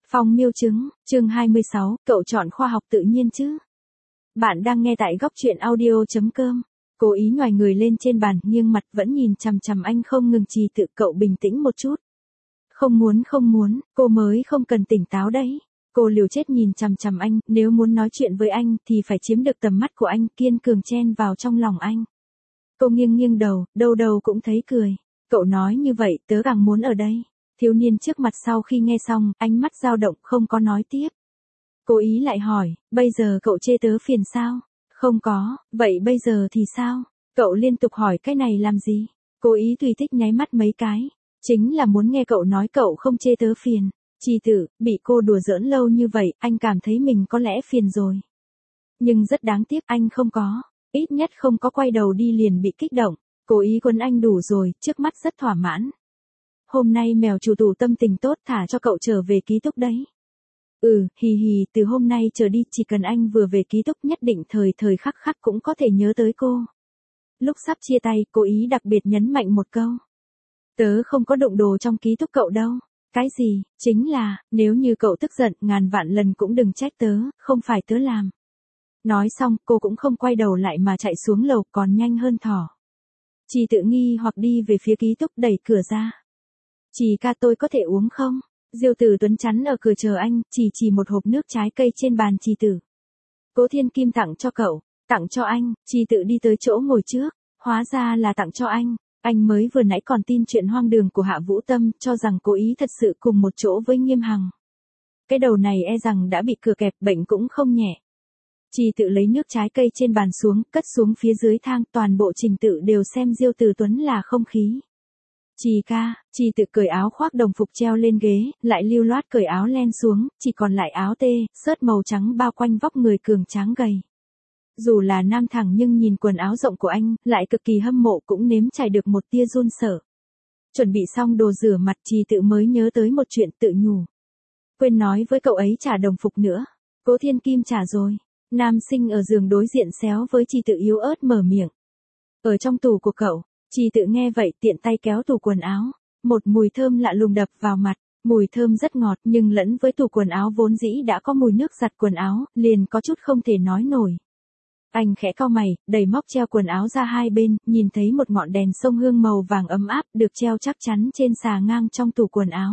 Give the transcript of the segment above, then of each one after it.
Phong miêu chứng, chương 26, cậu chọn khoa học tự nhiên chứ? Bạn đang nghe tại góc truyện audio.com. Cố ý nhoài người lên trên bàn, nghiêng mặt vẫn nhìn chằm chằm anh không ngừng. Trì Tự, cậu bình tĩnh một chút. Không muốn, cô mới không cần tỉnh táo đấy. Cô liều chết nhìn chằm chằm anh, nếu muốn nói chuyện với anh thì phải chiếm được tầm mắt của anh, kiên cường chen vào trong lòng anh. Cô nghiêng đầu, đâu cũng thấy cười. Cậu nói như vậy, tớ càng muốn ở đây. Thiếu niên trước mặt sau khi nghe xong, ánh mắt dao động, không có nói tiếp. Cố ý lại hỏi, bây giờ cậu chê tớ phiền sao? Không có, vậy bây giờ thì sao? Cậu liên tục hỏi cái này làm gì? Cố ý tùy thích nháy mắt mấy cái. Chính là muốn nghe cậu nói cậu không chê tớ phiền. Trì Tự, bị cô đùa giỡn lâu như vậy, anh cảm thấy mình có lẽ phiền rồi. Nhưng rất đáng tiếc anh không có. Ít nhất không có quay đầu đi liền bị kích động. Cố ý quấn anh đủ rồi, trước mắt rất thỏa mãn. Hôm nay mèo chủ tủ tâm tình tốt, thả cho cậu trở về ký túc đấy. Hì, từ hôm nay trở đi chỉ cần anh vừa về ký túc nhất định thời khắc cũng có thể nhớ tới cô. Lúc sắp chia tay, Cố ý đặc biệt nhấn mạnh một câu. Tớ không có đụng đồ trong ký túc cậu đâu. Cái gì? Chính là, nếu như cậu tức giận, ngàn vạn lần cũng đừng trách tớ, không phải tớ làm. Nói xong, cô cũng không quay đầu lại mà chạy xuống lầu, còn nhanh hơn thỏ. Trì Tự nghi hoặc đi về phía ký túc, đẩy cửa ra. Trì ca, tôi có thể uống không? Diêu Tử Tuấn chắn ở cửa chờ anh, chỉ một hộp nước trái cây trên bàn. Trì Tử. Cố Thiên Kim tặng cho cậu. Tặng cho anh. Trì Tự đi tới chỗ ngồi trước. Hóa ra là tặng cho anh. Anh mới vừa nãy còn tin chuyện hoang đường của Hạ Vũ Tâm, cho rằng Cố ý thật sự cùng một chỗ với Nghiêm Hằng. Cái đầu này e rằng đã bị cửa kẹp, bệnh cũng không nhẹ. Trì Tự lấy nước trái cây trên bàn xuống, cất xuống phía dưới thang, toàn bộ trình tự đều xem Diêu Tử Tuấn là không khí. Trì ca, Trì Tự cởi áo khoác đồng phục treo lên ghế, lại lưu loát cởi áo len xuống, chỉ còn lại áo tê, sớt màu trắng bao quanh vóc người cường tráng gầy. Dù là nam thẳng nhưng nhìn quần áo rộng của anh, lại cực kỳ hâm mộ, cũng nếm trải được một tia run sợ. Chuẩn bị xong đồ rửa mặt, Trì Tự mới nhớ tới một chuyện, tự nhủ. Quên nói với cậu ấy trả đồng phục nữa. Cố Thiên Kim trả rồi. Nam sinh ở giường đối diện xéo với Trì Tự yếu ớt mở miệng. Ở trong tủ của cậu. Trì Tự nghe vậy tiện tay kéo tủ quần áo. Một mùi thơm lạ lùng đập vào mặt. Mùi thơm rất ngọt nhưng lẫn với tủ quần áo vốn dĩ đã có mùi nước giặt quần áo, liền có chút không thể nói nổi. Anh khẽ cau mày, đẩy móc treo quần áo ra hai bên, nhìn thấy một ngọn đèn sông hương màu vàng ấm áp được treo chắc chắn trên xà ngang trong tủ quần áo.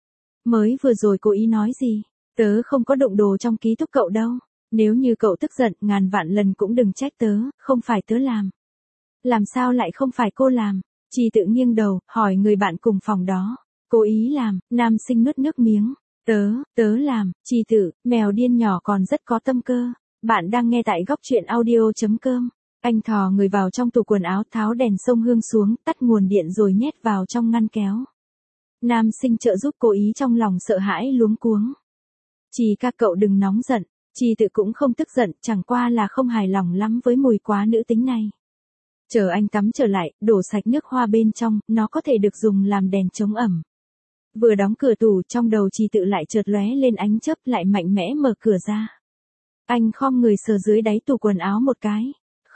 Mới vừa rồi Cố ý nói gì? Tớ không có đụng đồ trong ký túc cậu đâu. Nếu như cậu tức giận, ngàn vạn lần cũng đừng trách tớ, không phải tớ làm. Làm sao lại không phải cô làm? Trì Tự nghiêng đầu, hỏi người bạn cùng phòng đó. Cố ý làm. Nam sinh nuốt nước miếng. Tớ làm. Trì Tự, mèo điên nhỏ còn rất có tâm cơ. Bạn đang nghe tại góc truyện audio.com. Anh thò người vào trong tủ quần áo, tháo đèn sông hương xuống, tắt nguồn điện rồi nhét vào trong ngăn kéo. Nam sinh trợ giúp Cố ý trong lòng sợ hãi luống cuống. Trì ca, cậu đừng nóng giận. Trì Tự cũng không tức giận, chẳng qua là không hài lòng lắm với mùi quá nữ tính này. Chờ anh tắm trở lại, đổ sạch nước hoa bên trong, nó có thể được dùng làm đèn chống ẩm. Vừa đóng cửa tủ, trong đầu Trì Tự lại chợt lóe lên ánh chớp, lại mạnh mẽ mở cửa ra. Anh khom người sờ dưới đáy tủ quần áo một cái.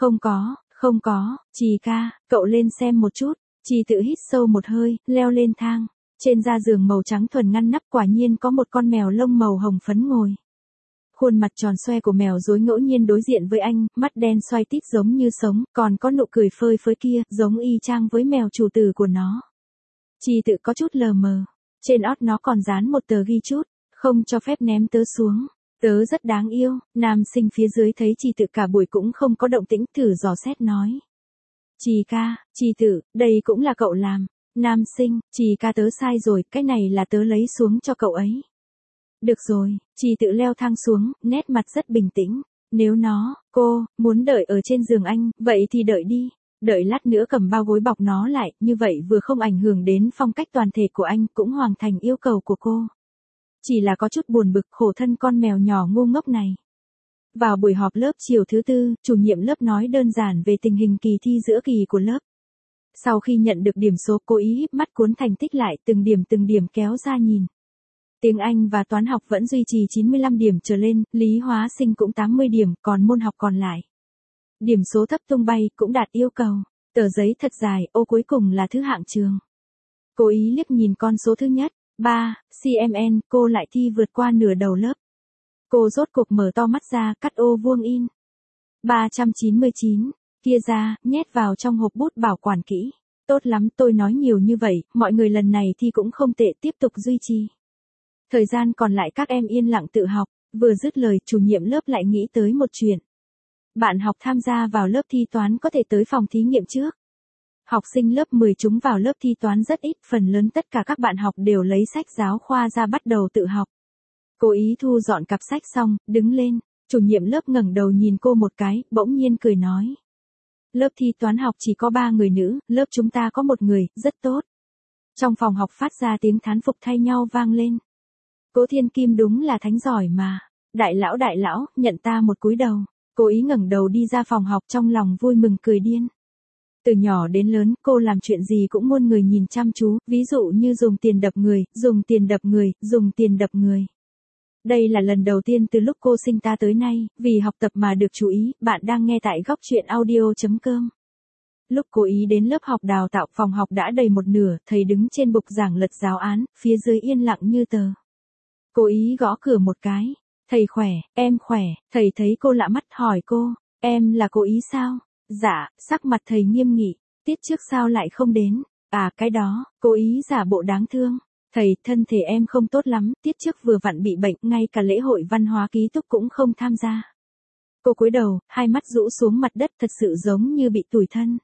Không có, Trì ca, cậu lên xem một chút. Trì Tự hít sâu một hơi, leo lên thang. Trên da giường màu trắng thuần ngăn nắp, quả nhiên có một con mèo lông màu hồng phấn ngồi. Khuôn mặt tròn xoe của mèo rối ngẫu nhiên đối diện với anh, mắt đen xoay tít giống như sống, còn có nụ cười phơi phới kia, giống y chang với mèo chủ tử của nó. Trì Tự có chút lờ mờ. Trên ót nó còn dán một tờ ghi chút, không cho phép ném tớ xuống. Tớ rất đáng yêu. Nam sinh phía dưới thấy Trì Tự cả buổi cũng không có động tĩnh, thử dò xét nói. Trì ca, Trì Tự, đây cũng là cậu làm. Nam sinh, Trì ca, tớ sai rồi, cái này là tớ lấy xuống cho cậu ấy. Được rồi. Trì Tự leo thang xuống, nét mặt rất bình tĩnh. Nếu cô, muốn đợi ở trên giường anh, vậy thì đợi đi. Đợi lát nữa cầm bao gối bọc nó lại, như vậy vừa không ảnh hưởng đến phong cách toàn thể của anh, cũng hoàn thành yêu cầu của cô. Chỉ là có chút buồn bực, khổ thân con mèo nhỏ ngu ngốc này. Vào buổi họp lớp chiều thứ tư, chủ nhiệm lớp nói đơn giản về tình hình kỳ thi giữa kỳ của lớp. Sau khi nhận được điểm số, Cố ý híp mắt cuốn thành tích lại, từng điểm kéo ra nhìn. Tiếng Anh và toán học vẫn duy trì 95 điểm trở lên, lý hóa sinh cũng 80 điểm, còn môn học còn lại. Điểm số thấp tung bay, cũng đạt yêu cầu. Tờ giấy thật dài, ô cuối cùng là thứ hạng trường. Cố ý liếc nhìn con số thứ nhất. 3. CMN, cô lại thi vượt qua nửa đầu lớp. Cô rốt cuộc mở to mắt ra, cắt ô vuông in. 399, kia ra, nhét vào trong hộp bút bảo quản kỹ. Tốt lắm, tôi nói nhiều như vậy, mọi người lần này thì cũng không tệ, tiếp tục duy trì. Thời gian còn lại các em yên lặng tự học, vừa dứt lời chủ nhiệm lớp lại nghĩ tới một chuyện. Bạn học tham gia vào lớp thi toán có thể tới phòng thí nghiệm trước. Học sinh lớp 10 chúng vào lớp thi toán rất ít, phần lớn tất cả các bạn học đều lấy sách giáo khoa ra bắt đầu tự học. Cô ý thu dọn cặp sách xong, đứng lên, chủ nhiệm lớp ngẩng đầu nhìn cô một cái, bỗng nhiên cười nói. Lớp thi toán học chỉ có 3 người nữ, lớp chúng ta có 1 người, rất tốt. Trong phòng học phát ra tiếng thán phục thay nhau vang lên. Cố Thiên Kim đúng là thánh giỏi mà. Đại lão, nhận ta một cúi đầu. Cô ý ngẩng đầu đi ra phòng học trong lòng vui mừng cười điên. Từ nhỏ đến lớn, cô làm chuyện gì cũng muôn người nhìn chăm chú, ví dụ như dùng tiền đập người, dùng tiền đập người, dùng tiền đập người. Đây là lần đầu tiên từ lúc cô sinh ta tới nay, vì học tập mà được chú ý, bạn đang nghe tại góc truyện audio.com. Lúc cô ý đến lớp học đào tạo, phòng học đã đầy một nửa, thầy đứng trên bục giảng lật giáo án, phía dưới yên lặng như tờ. Cô ý gõ cửa một cái. Thầy khỏe, em khỏe, thầy thấy cô lạ mắt hỏi cô, em là cô ý sao? Dạ, sắc mặt thầy nghiêm nghị, tiết trước sao lại không đến? À cái đó, cô ý giả bộ đáng thương. Thầy, thân thể em không tốt lắm, tiết trước vừa vặn bị bệnh, ngay cả lễ hội văn hóa ký túc cũng không tham gia. Cô cúi đầu, hai mắt rũ xuống mặt đất thật sự giống như bị tủi thân.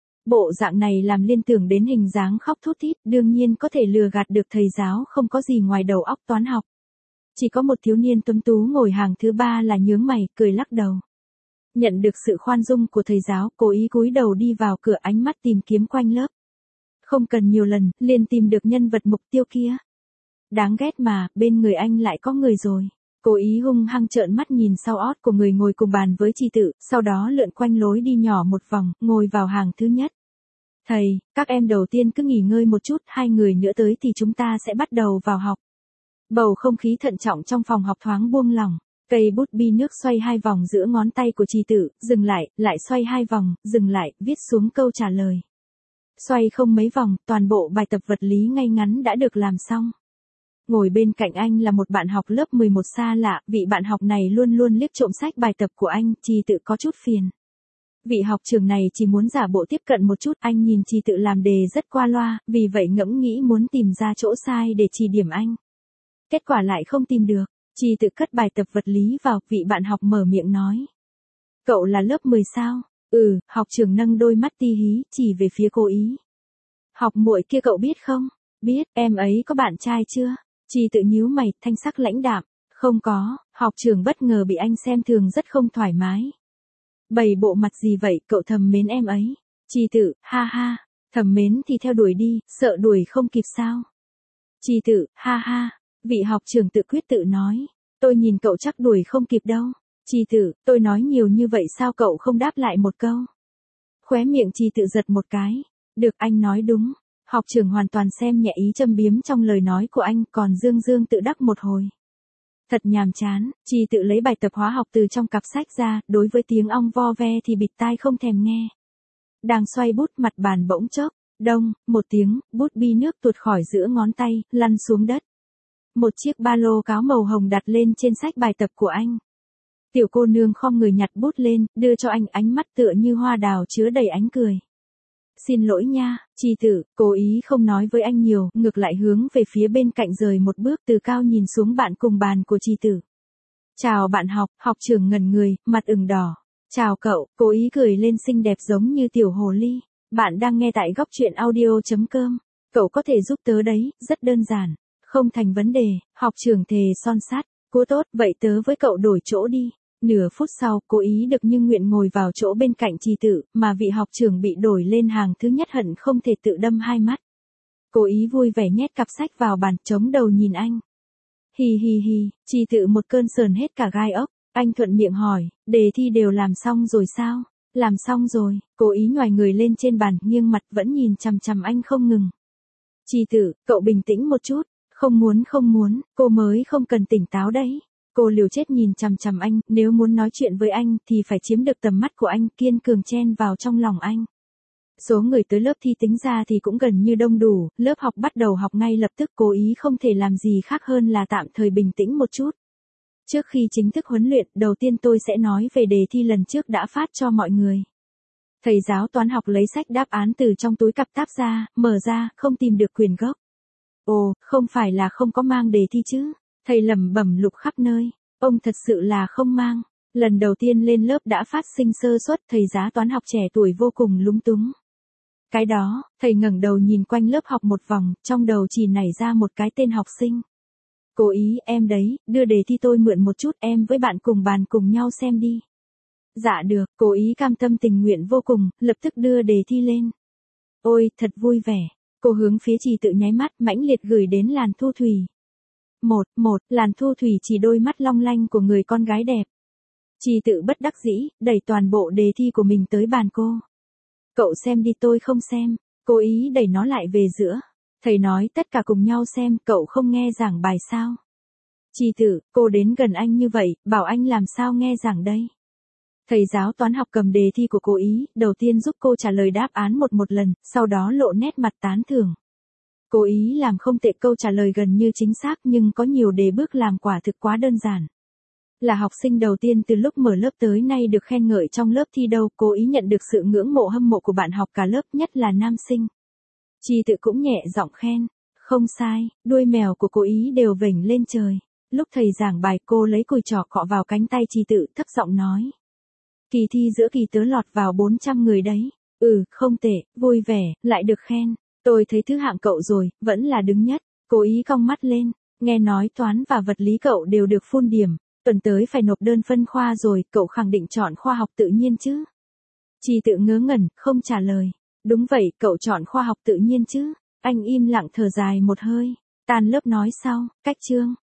Bộ dạng này làm liên tưởng đến hình dáng khóc thút thít, đương nhiên có thể lừa gạt được thầy giáo không có gì ngoài đầu óc toán học. Chỉ có một thiếu niên tuấn tú ngồi hàng thứ 3 là nhướng mày, cười lắc đầu. Nhận được sự khoan dung của thầy giáo, cô ý cúi đầu đi vào cửa, ánh mắt tìm kiếm quanh lớp. Không cần nhiều lần, liền tìm được nhân vật mục tiêu kia. Đáng ghét mà, bên người anh lại có người rồi. Cô ý hung hăng trợn mắt nhìn sau ót của người ngồi cùng bàn với Chi Tự, sau đó lượn quanh lối đi nhỏ một vòng, ngồi vào hàng thứ nhất. Thầy, các em đầu tiên cứ nghỉ ngơi một chút, 2 người nữa tới thì chúng ta sẽ bắt đầu vào học. Bầu không khí thận trọng trong phòng học thoáng buông lỏng. Cây bút bi nước xoay 2 vòng giữa ngón tay của Chi Tự, dừng lại xoay 2 vòng, dừng lại, viết xuống câu trả lời. Xoay không mấy vòng, toàn bộ bài tập vật lý ngay ngắn đã được làm xong. Ngồi bên cạnh anh là một bạn học lớp 11 xa lạ, vị bạn học này luôn luôn liếc trộm sách bài tập của anh, Chi Tự có chút phiền. Vị học trưởng này chỉ muốn giả bộ tiếp cận một chút, anh nhìn Chi Tự làm đề rất qua loa, vì vậy ngẫm nghĩ muốn tìm ra chỗ sai để chỉ điểm anh. Kết quả lại không tìm được, Chi Tự cất bài tập vật lý vào, vị bạn học mở miệng nói. Cậu là lớp 10 sao? Học trưởng nâng đôi mắt ti hí, chỉ về phía cô ý. Học muội kia cậu biết không? Biết, em ấy có bạn trai chưa? Chi Tự nhíu mày, thanh sắc lãnh đạm. Không có, học trưởng bất ngờ bị anh xem thường rất không thoải mái. Bày bộ mặt gì vậy, cậu thầm mến em ấy? Chi Tự, ha ha, thầm mến thì theo đuổi đi, sợ đuổi không kịp sao? Chi Tự, ha ha, vị học trưởng tự quyết tự nói. Tôi nhìn cậu chắc đuổi không kịp đâu. Chi Tự, tôi nói nhiều như vậy sao cậu không đáp lại một câu? Khóe miệng Chi Tự giật một cái. Được, anh nói đúng. Học trưởng hoàn toàn xem nhẹ ý châm biếm trong lời nói của anh, còn dương tự đắc một hồi. Thật nhàm chán, Chi Tự lấy bài tập hóa học từ trong cặp sách ra, đối với tiếng ong vo ve thì bịt tai không thèm nghe. Đang xoay bút, mặt bàn bỗng chốc, đông, một tiếng, bút bi nước tuột khỏi giữa ngón tay, lăn xuống đất. Một chiếc ba lô cáo màu hồng đặt lên trên sách bài tập của anh. Tiểu cô nương khom người nhặt bút lên, đưa cho anh, ánh mắt tựa như hoa đào chứa đầy ánh cười. Xin lỗi nha, Chi Tự, cố ý không nói với anh nhiều, ngược lại hướng về phía bên cạnh rời một bước, từ cao nhìn xuống bạn cùng bàn của Chi Tự. Chào bạn học, học trưởng ngẩn người, mặt ửng đỏ. Chào cậu, cố ý cười lên xinh đẹp giống như tiểu hồ ly. Bạn đang nghe tại góc truyện audio.com. Cậu có thể giúp tớ đấy, rất đơn giản. Không thành vấn đề, học trưởng thề son sắt. Cô tốt, vậy tớ với cậu đổi chỗ đi. Nửa phút sau, cố ý được như nguyện ngồi vào chỗ bên cạnh Chi Tự, mà vị học trưởng bị đổi lên hàng thứ nhất hận không thể tự đâm hai mắt. Cố ý vui vẻ nhét cặp sách vào bàn, chống đầu nhìn anh. Hi hi hi, Chi Tự một cơn sờn hết cả gai ốc. Anh thuận miệng hỏi, đề thi đều làm xong rồi sao? Làm xong rồi, cố ý nhoài người lên trên bàn, nghiêng mặt vẫn nhìn chằm chằm anh không ngừng. Chi Tự, cậu bình tĩnh một chút. Không muốn, cô mới không cần tỉnh táo đấy. Cô liều chết nhìn chằm chằm anh, nếu muốn nói chuyện với anh thì phải chiếm được tầm mắt của anh, kiên cường chen vào trong lòng anh. Số người tới lớp thi tính ra thì cũng gần như đông đủ, lớp học bắt đầu học ngay lập tức. Cố Ý không thể làm gì khác hơn là tạm thời bình tĩnh một chút. Trước khi chính thức huấn luyện, đầu tiên tôi sẽ nói về đề thi lần trước đã phát cho mọi người. Thầy giáo toán học lấy sách đáp án từ trong túi cặp táp ra, mở ra, không tìm được quyển gốc. Ồ, không phải là không có mang đề thi chứ? Thầy lẩm bẩm lục khắp nơi. Ông thật sự là không mang. Lần đầu tiên lên lớp đã phát sinh sơ suất, thầy giáo toán học trẻ tuổi vô cùng lúng túng. Cái đó, thầy ngẩng đầu nhìn quanh lớp học một vòng, trong đầu chỉ nảy ra một cái tên học sinh. Cố Ý, em đấy, đưa đề thi tôi mượn một chút, em với bạn cùng bàn cùng nhau xem đi. Dạ được, Cố Ý cam tâm tình nguyện vô cùng, lập tức đưa đề thi lên. Ôi, thật vui vẻ. Cô hướng phía Trì Tự nháy mắt mãnh liệt gửi đến Làn Thu Thủy. Làn Thu Thủy chỉ đôi mắt long lanh của người con gái đẹp. Trì Tự bất đắc dĩ, đẩy toàn bộ đề thi của mình tới bàn cô. Cậu xem đi, tôi không xem. Cố Ý đẩy nó lại về giữa. Thầy nói tất cả cùng nhau xem, cậu không nghe giảng bài sao? Trì Tự, cô đến gần anh như vậy, bảo anh làm sao nghe giảng đây? Thầy giáo toán học cầm đề thi của Cố Ý, đầu tiên giúp cô trả lời đáp án một lần, sau đó lộ nét mặt tán thưởng. Cố Ý làm không tệ, câu trả lời gần như chính xác nhưng có nhiều đề bước làm quả thực quá đơn giản. Là học sinh đầu tiên từ lúc mở lớp tới nay được khen ngợi trong lớp thi đâu, Cố Ý nhận được sự ngưỡng mộ hâm mộ của bạn học cả lớp, nhất là nam sinh. Trì Tự cũng nhẹ giọng khen. Không sai, đuôi mèo của Cố Ý đều vểnh lên trời. Lúc thầy giảng bài, cô lấy cùi trỏ cọ vào cánh tay Trì Tự, thấp giọng nói. Kỳ thi giữa kỳ tớ lọt vào 400 người đấy. Không tệ, vui vẻ, lại được khen. Tôi thấy thứ hạng cậu rồi, vẫn là đứng nhất. Cố Ý cong mắt lên. Nghe nói toán và vật lý cậu đều được full điểm. Tuần tới phải nộp đơn phân khoa rồi, cậu khẳng định chọn khoa học tự nhiên chứ? Trì Tự ngớ ngẩn, không trả lời. Đúng vậy, cậu chọn khoa học tự nhiên chứ? Anh im lặng thở dài một hơi. Tan lớp nói sau, cách chương.